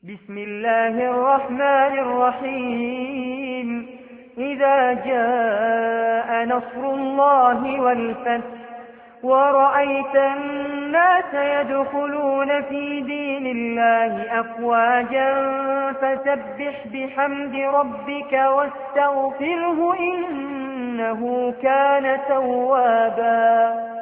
بسم الله الرحمن الرحيم. إذا جاء نصر الله والفتح ورأيت الناس يدخلون في دين الله أفواجا فسبح بحمد ربك واستغفره إنه كان توابا.